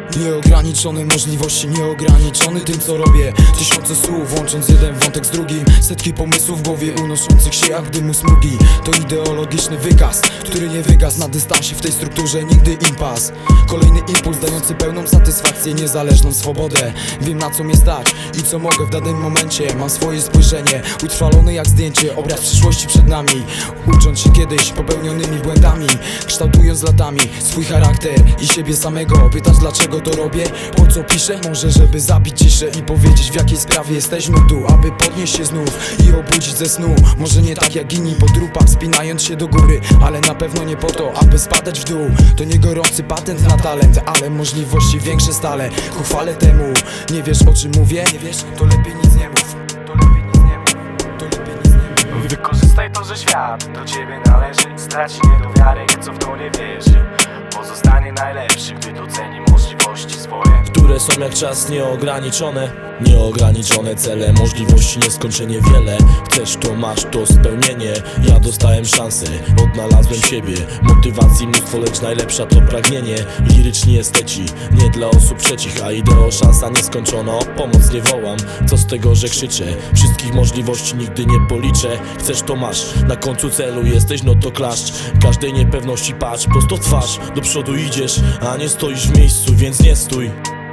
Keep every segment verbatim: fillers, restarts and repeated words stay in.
Nieograniczone możliwości, nieograniczony tym co robię. Tysiące słów, łącząc jeden wątek z drugim. Setki pomysłów w głowie unoszących się jak dymu smugi. To ideologiczny wykaz, który nie wygasł na dystansie. W tej strukturze nigdy impas. Kolejny impuls dający pełną satysfakcję, niezależną swobodę. Wiem na co mnie stać i co mogę w danym momencie. Mam swoje spojrzenie, utrwalone jak zdjęcie. Obraz przyszłości przed nami, ucząc się kiedyś popełnionymi błędami, kształtując latami swój charakter i siebie samego. Pytasz dlaczego to robię? Po co piszę? Może żeby zabić ciszę i powiedzieć w jakiej sprawie jesteśmy tu, aby podnieść się znów i obudzić ze snu. Może nie tak jak inni po trupach, spinając się do góry, ale na pewno nie po to, aby spadać w dół. To nie gorący patent na talent, ale możliwości większe stale. Ku chwale temu. Nie wiesz o czym mówię? Nie wiesz? To lepiej nic nie mów. To lepiej nic nie mów. To lepiej nic nie mów. Wykorzystaj to, że świat do ciebie należy. Straci niedowiarę, co w to nie wierzy. Pozostanie najlepszy, gdy doceni możliwości swoje, które są jak czas nieograniczone. Nieograniczone cele, możliwości nieskończenie wiele. Chcesz to, masz to spełnienie. Ja dostałem szansę, odnalazłem siebie. Motywacji mnóstwo, lecz najlepsza to pragnienie. Liryczni esteci, nie dla osób trzecich. A ideo szansa nieskończona, o pomoc nie wołam. Co z tego, że krzyczę? Wszystkich możliwości nigdy nie policzę. Chcesz to, masz, na końcu celu jesteś, no to klaszcz. Każdej niepewności patrz, prosto w twarz. Do przodu idziesz, a nie stoisz w miejscu, więc nie stój.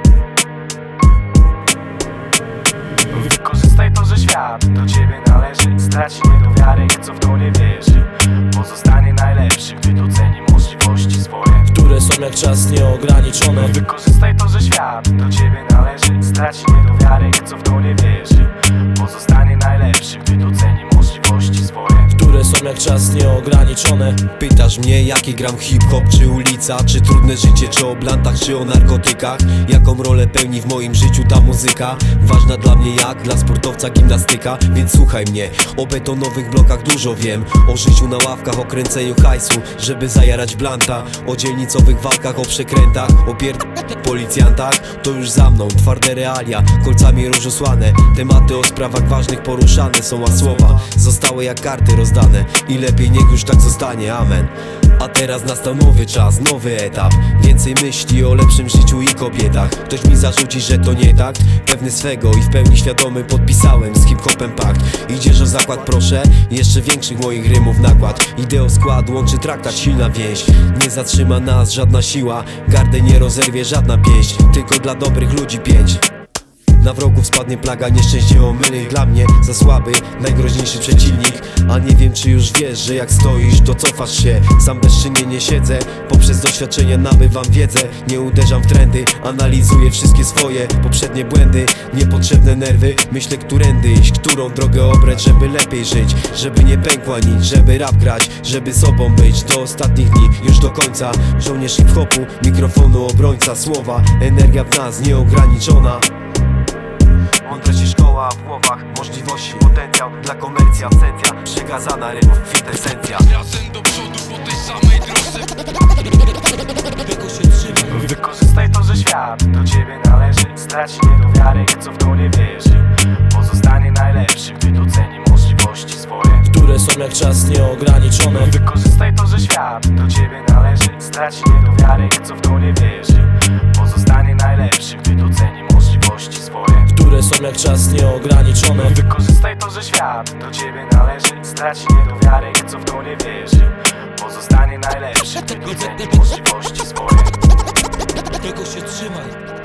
Wykorzystaj to, że świat do ciebie należy. Straci niedowiarę, co w to nie wierzy. Pozostanie najlepszy, gdy doceni możliwości swoje, które są jak czas nieograniczone. Wykorzystaj to, że świat do ciebie należy. Straci niedowiarę, co w to nie wierzy. Pozostanie najlepszy, gdy doceni możliwości swoje, które są jak czas nieograniczone. Pytasz mnie jaki gram hip-hop, czy ulica, czy trudne życie, czy o blantach, czy o narkotykach. Jaką rolę pełni w moim życiu ta muzyka? Ważna dla mnie jak dla sportowca gimnastyka. Więc słuchaj mnie, o betonowych blokach dużo wiem. O życiu na ławkach, o kręceniu hajsu, żeby zajarać blanta. O dzielnicowych walkach, o przekrętach, o pierd... policjantach. To już za mną, twarde realia, kolcami róż osłane. Tematy o sprawach ważnych poruszane są, a słowa zostały jak karty rozdane. I lepiej niech już tak zostanie, amen. A teraz nastał nowy czas, nowy etap. Więcej myśli o lepszym życiu i kobietach. Ktoś mi zarzuci, że to nie tak. Pewny swego i w pełni świadomy podpisałem z hip-hopem pakt. Idziesz o zakład, proszę? Jeszcze większych moich rymów nakład. Ideo skład, łączy traktat, silna więź. Nie zatrzyma nas żadna siła. Gardę nie rozerwie żadna pięść. Tylko dla dobrych ludzi pięć. Na wrogów spadnie plaga nieszczęście omylnych. Dla mnie za słaby, najgroźniejszy przeciwnik. A nie wiem czy już wiesz, że jak stoisz to cofasz się. Sam bezczynnie nie siedzę, poprzez doświadczenia nabywam wiedzę. Nie uderzam w trendy, analizuję wszystkie swoje poprzednie błędy. Niepotrzebne nerwy, myślę którędy iść, którą drogę obrać, żeby lepiej żyć. Żeby nie pękła nic, żeby rap grać, żeby sobą być do ostatnich dni, już do końca. Żołnierz hip-hopu, mikrofonu obrońca słowa. Energia w nas nieograniczona. Mądrość i szkoła w głowach, możliwości, potencjał dla komercji, absencja, przekazana rymów, kwintesencja. Razem do przodu po tej samej drodze. Tego się trzymaj. Wykorzystaj to, że świat do ciebie należy. Straci niedowiarę, co w to nie wierzy. Pozostanie najlepszy, gdy doceni możliwości swoje, które są jak czas nieograniczone. Wykorzystaj to, że świat do ciebie należy. Straci niedowiarę, co w to nie wierzy. Pozostanie najlepszy, gdy doceni możliwości swoje, które są jak czas nieograniczone. Wykorzystaj to, że świat do ciebie należy. Straci niedowiarę, co w to nie wierzy. Pozostanie najlepszy, gdy doceni możliwości swoje. Tego się trzymaj.